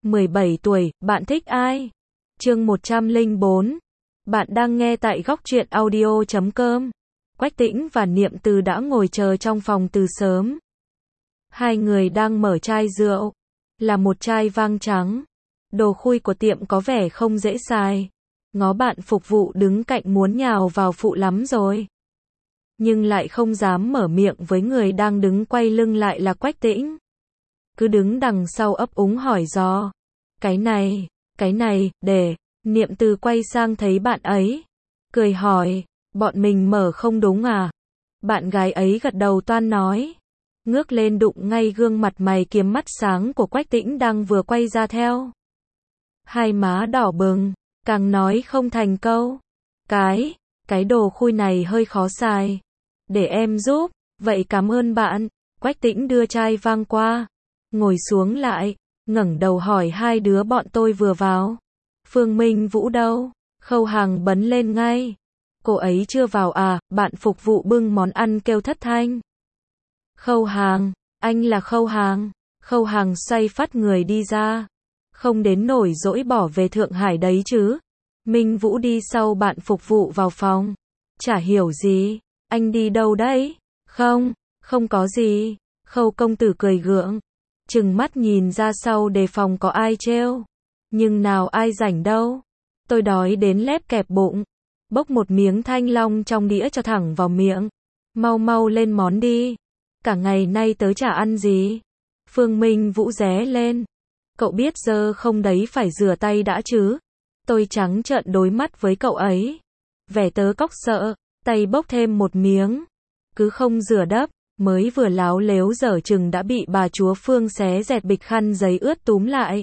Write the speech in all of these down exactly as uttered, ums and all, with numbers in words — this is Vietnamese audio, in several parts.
mười bảy tuổi, bạn thích ai? Chương một trăm lẻ bốn. Bạn đang nghe tại góc truyện audio chấm com. Quách Tĩnh và Niệm Từ đã ngồi chờ trong phòng từ sớm. Hai người đang mở chai rượu, là một chai vang trắng. Đồ khui của tiệm có vẻ không dễ xài. Ngó bạn phục vụ đứng cạnh muốn nhào vào phụ lắm rồi. Nhưng lại không dám mở miệng với người đang đứng quay lưng lại là Quách Tĩnh. Cứ đứng đằng sau ấp úng hỏi dò. Cái này, cái này, để, Niệm Từ quay sang thấy bạn ấy. Cười hỏi, bọn mình mở không đúng à? Bạn gái ấy gật đầu toan nói. Ngước lên đụng ngay gương mặt mày kiếm mắt sáng của Quách Tĩnh đang vừa quay ra theo. Hai má đỏ bừng, càng nói không thành câu. Cái, cái đồ khui này hơi khó xài. Để em giúp, vậy cảm ơn bạn. Quách Tĩnh đưa chai vang qua. Ngồi xuống lại, ngẩng đầu hỏi hai đứa bọn tôi vừa vào. Phương Minh Vũ đâu? Khâu Hàng bấn lên ngay. Cô ấy chưa vào à? Bạn phục vụ bưng món ăn kêu thất thanh. Khâu Hàng, anh là Khâu Hàng. Khâu Hàng xoay phát người đi ra. Không đến nổi dỗi bỏ về Thượng Hải đấy chứ. Minh Vũ đi sau bạn phục vụ vào phòng. Chả hiểu gì, anh đi đâu đấy? Không, không có gì. Khâu công tử cười gượng. Trừng mắt nhìn ra sau đề phòng có ai trêu. Nhưng nào ai rảnh đâu. Tôi đói đến lép kẹp bụng. Bốc một miếng thanh long trong đĩa cho thẳng vào miệng. Mau mau lên món đi. Cả ngày nay tớ chả ăn gì. Phương Minh Vũ ré lên. Cậu biết giờ không đấy phải rửa tay đã chứ. Tôi trắng trợn đối mắt với cậu ấy. Vẻ tớ cóc sợ. Tay bốc thêm một miếng. Cứ không rửa đắp. Mới vừa láo lếu dở chừng đã bị bà chúa Phương xé dẹt bịch khăn giấy ướt túm lại.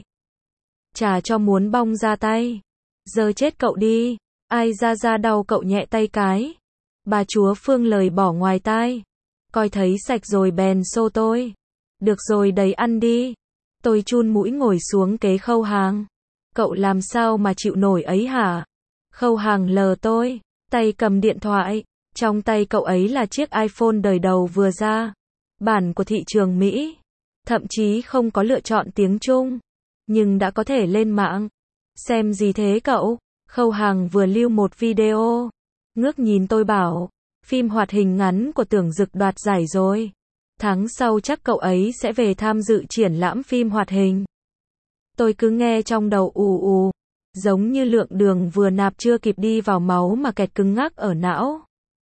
Chà cho muốn bong ra tay. Giờ chết cậu đi. Ai ra ra đau cậu nhẹ tay cái. Bà chúa Phương lời bỏ ngoài tai. Coi thấy sạch rồi bèn xô tôi. Được rồi đầy ăn đi. Tôi chun mũi ngồi xuống kế Khâu Hàng. Cậu làm sao mà chịu nổi ấy hả? Khâu Hàng lờ tôi. Tay cầm điện thoại. Trong tay cậu ấy là chiếc iPhone đời đầu vừa ra. Bản của thị trường Mỹ. Thậm chí không có lựa chọn tiếng Trung. Nhưng đã có thể lên mạng. Xem gì thế cậu? Khâu Hàng vừa lưu một video. Ngước nhìn tôi bảo. Phim hoạt hình ngắn của Tưởng Dực đoạt giải rồi. Tháng sau chắc cậu ấy sẽ về tham dự triển lãm phim hoạt hình. Tôi cứ nghe trong đầu ù ù. Giống như lượng đường vừa nạp chưa kịp đi vào máu mà kẹt cứng ngắc ở não.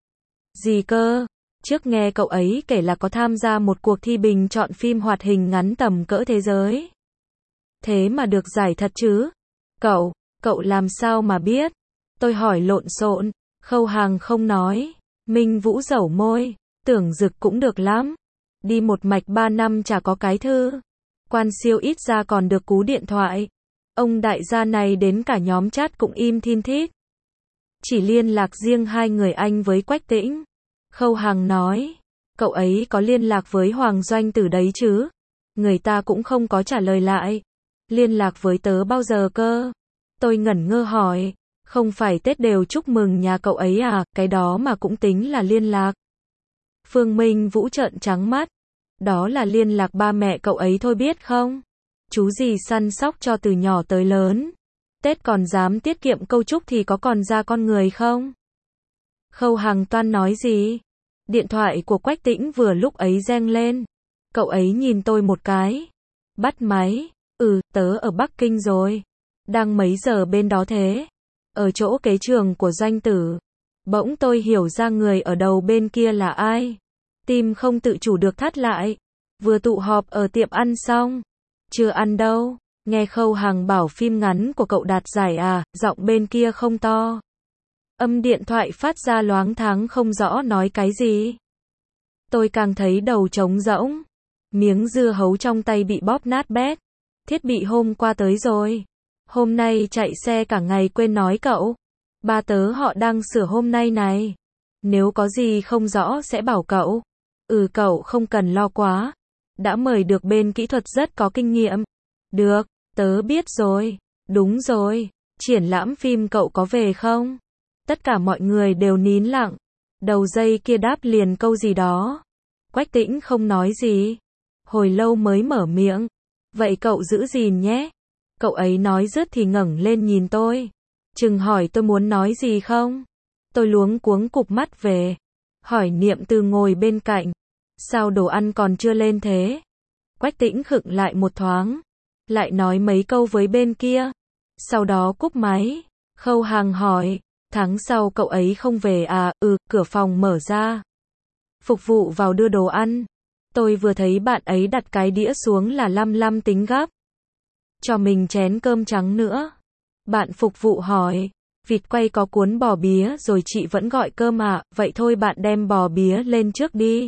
Gì cơ? Trước nghe cậu ấy kể là có tham gia một cuộc thi bình chọn phim hoạt hình ngắn tầm cỡ thế giới. Thế mà được giải thật chứ? Cậu, cậu làm sao mà biết? Tôi hỏi lộn xộn. Khâu Hàng không nói. Minh Vũ dẩu môi. Tưởng Dực cũng được lắm. Đi một mạch ba năm chả có cái thư. Quan siêu ít ra còn được cú điện thoại. Ông đại gia này đến cả nhóm chat cũng im thin thít. Chỉ liên lạc riêng hai người anh với Quách Tĩnh. Khâu Hàng nói. Cậu ấy có liên lạc với Hoàng Doanh Tử đấy chứ? Người ta cũng không có trả lời lại. Liên lạc với tớ bao giờ cơ? Tôi ngẩn ngơ hỏi. Không phải Tết đều chúc mừng nhà cậu ấy à? Cái đó mà cũng tính là liên lạc. Phương Minh Vũ trợn trắng mắt. Đó là liên lạc ba mẹ cậu ấy thôi biết không? Chú gì săn sóc cho từ nhỏ tới lớn. Tết còn dám tiết kiệm câu chúc thì có còn ra con người không? Khâu Hàng toan nói gì? Điện thoại của Quách Tĩnh vừa lúc ấy reng lên. Cậu ấy nhìn tôi một cái. Bắt máy. Ừ, tớ ở Bắc Kinh rồi. Đang mấy giờ bên đó thế? Ở chỗ kế trường của Doanh Tử. Bỗng tôi hiểu ra người ở đầu bên kia là ai. Tim không tự chủ được thắt lại. Vừa tụ họp ở tiệm ăn xong. Chưa ăn đâu. Nghe Khâu Hàng bảo phim ngắn của cậu đạt giải à, giọng bên kia không to. Âm điện thoại phát ra loáng thoáng không rõ nói cái gì. Tôi càng thấy đầu trống rỗng. Miếng dưa hấu trong tay bị bóp nát bét. Thiết bị hôm qua tới rồi. Hôm nay chạy xe cả ngày quên nói cậu. Ba tớ họ đang sửa hôm nay này. Nếu có gì không rõ sẽ bảo cậu. Ừ cậu không cần lo quá. Đã mời được bên kỹ thuật rất có kinh nghiệm. Được, tớ biết rồi. Đúng rồi, triển lãm phim cậu có về không? Tất cả mọi người đều nín lặng. Đầu dây kia đáp liền câu gì đó. Quách Tĩnh không nói gì. Hồi lâu mới mở miệng. Vậy cậu giữ gìn nhé. Cậu ấy nói dứt thì ngẩng lên nhìn tôi. Chừng hỏi tôi muốn nói gì không? Tôi luống cuống cụp mắt về. Hỏi Niệm Từ ngồi bên cạnh. Sao đồ ăn còn chưa lên thế? Quách Tĩnh khựng lại một thoáng. Lại nói mấy câu với bên kia. Sau đó cúp máy. Khâu Hằng hỏi. Tháng sau cậu ấy không về à? Ừ, cửa phòng mở ra. Phục vụ vào đưa đồ ăn. Tôi vừa thấy bạn ấy đặt cái đĩa xuống là lăm lăm tính gắp. Cho mình chén cơm trắng nữa. Bạn phục vụ hỏi. Vịt quay có cuốn bò bía rồi chị vẫn gọi cơm à? Vậy thôi bạn đem bò bía lên trước đi.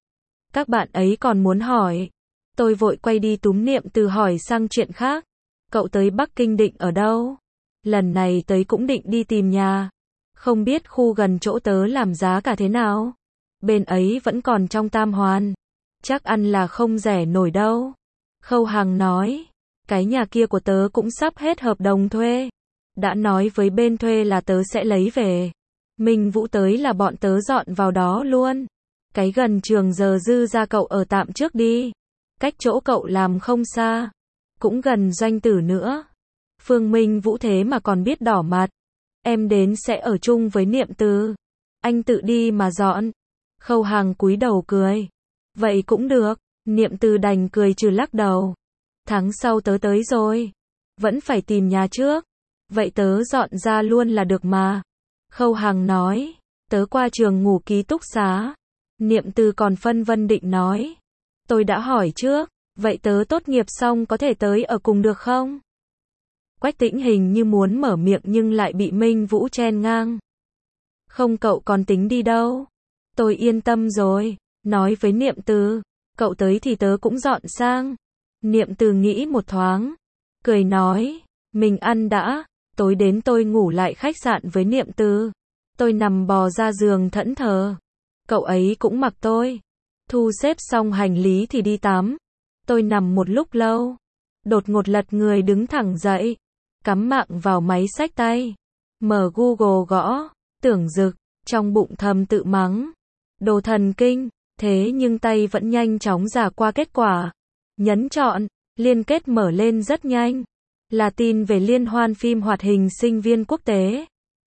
Các bạn ấy còn muốn hỏi. Tôi vội quay đi túm Niệm Từ hỏi sang chuyện khác. Cậu tới Bắc Kinh định ở đâu? Lần này tới cũng định đi tìm nhà. Không biết khu gần chỗ tớ làm giá cả thế nào? Bên ấy vẫn còn trong Tam Hoàn. Chắc ăn là không rẻ nổi đâu. Khâu Hằng nói. Cái nhà kia của tớ cũng sắp hết hợp đồng thuê. Đã nói với bên thuê là tớ sẽ lấy về. Minh Vũ tới là bọn tớ dọn vào đó luôn. Cái gần trường giờ dư ra cậu ở tạm trước đi. Cách chỗ cậu làm không xa. Cũng gần Doanh Tử nữa. Phương Minh Vũ thế mà còn biết đỏ mặt. Em đến sẽ ở chung với Niệm Từ. Anh tự đi mà dọn. Khâu Hằng cúi đầu cười. Vậy cũng được. Niệm Từ đành cười trừ lắc đầu. Tháng sau tớ tới rồi. Vẫn phải tìm nhà trước. Vậy tớ dọn ra luôn là được mà. Khâu Hằng nói. Tớ qua trường ngủ ký túc xá. Niệm Từ còn phân vân định nói. Tôi đã hỏi trước. Vậy tớ tốt nghiệp xong có thể tới ở cùng được không? Quách Tĩnh hình như muốn mở miệng nhưng lại bị Minh Vũ chen ngang. Không, cậu còn tính đi đâu? Tôi yên tâm rồi. Nói với Niệm Từ. Cậu tới thì tớ cũng dọn sang. Niệm Từ nghĩ một thoáng. Cười nói. Mình ăn đã. Tối đến tôi ngủ lại khách sạn với Niệm Từ. Tôi nằm bò ra giường thẫn thờ. Cậu ấy cũng mặc tôi. Thu xếp xong hành lý thì đi tắm. Tôi nằm một lúc lâu. Đột ngột lật người đứng thẳng dậy. Cắm mạng vào máy xách tay. Mở Google gõ. Tưởng Dực. Trong bụng thầm tự mắng. Đồ thần kinh. Thế nhưng tay vẫn nhanh chóng dà qua kết quả. Nhấn chọn. Liên kết mở lên rất nhanh. Là tin về liên hoan phim hoạt hình sinh viên quốc tế.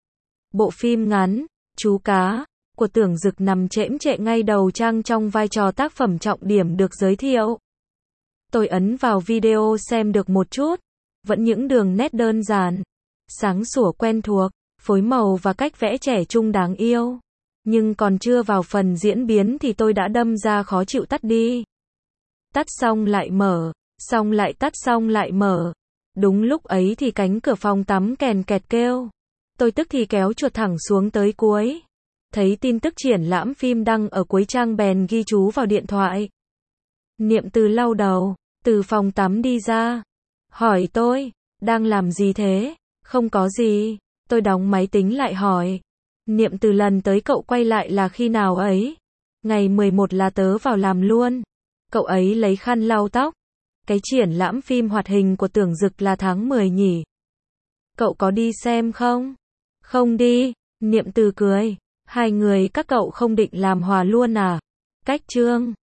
Bộ phim ngắn. Chú cá. Của Tưởng Dực nằm chễm chệ ngay đầu trang trong vai trò tác phẩm trọng điểm được giới thiệu. Tôi ấn vào video xem được một chút. Vẫn những đường nét đơn giản. Sáng sủa quen thuộc. Phối màu và cách vẽ trẻ trung đáng yêu. Nhưng còn chưa vào phần diễn biến thì tôi đã đâm ra khó chịu tắt đi. Tắt xong lại mở. Xong lại tắt xong lại mở. Đúng lúc ấy thì cánh cửa phòng tắm kèn kẹt kêu. Tôi tức thì kéo chuột thẳng xuống tới cuối. Thấy tin tức triển lãm phim đăng ở cuối trang bèn ghi chú vào điện thoại. Niệm Từ lau đầu. Từ phòng tắm đi ra. Hỏi tôi. Đang làm gì thế? Không có gì. Tôi đóng máy tính lại hỏi. Niệm Từ lần tới cậu quay lại là khi nào ấy? Ngày mười một là tớ vào làm luôn. Cậu ấy lấy khăn lau tóc. Cái triển lãm phim hoạt hình của Tưởng Dực là tháng mười nhỉ? Cậu có đi xem không? Không đi. Niệm Từ cười. Hai người các cậu không định làm hòa luôn à? Cách chương.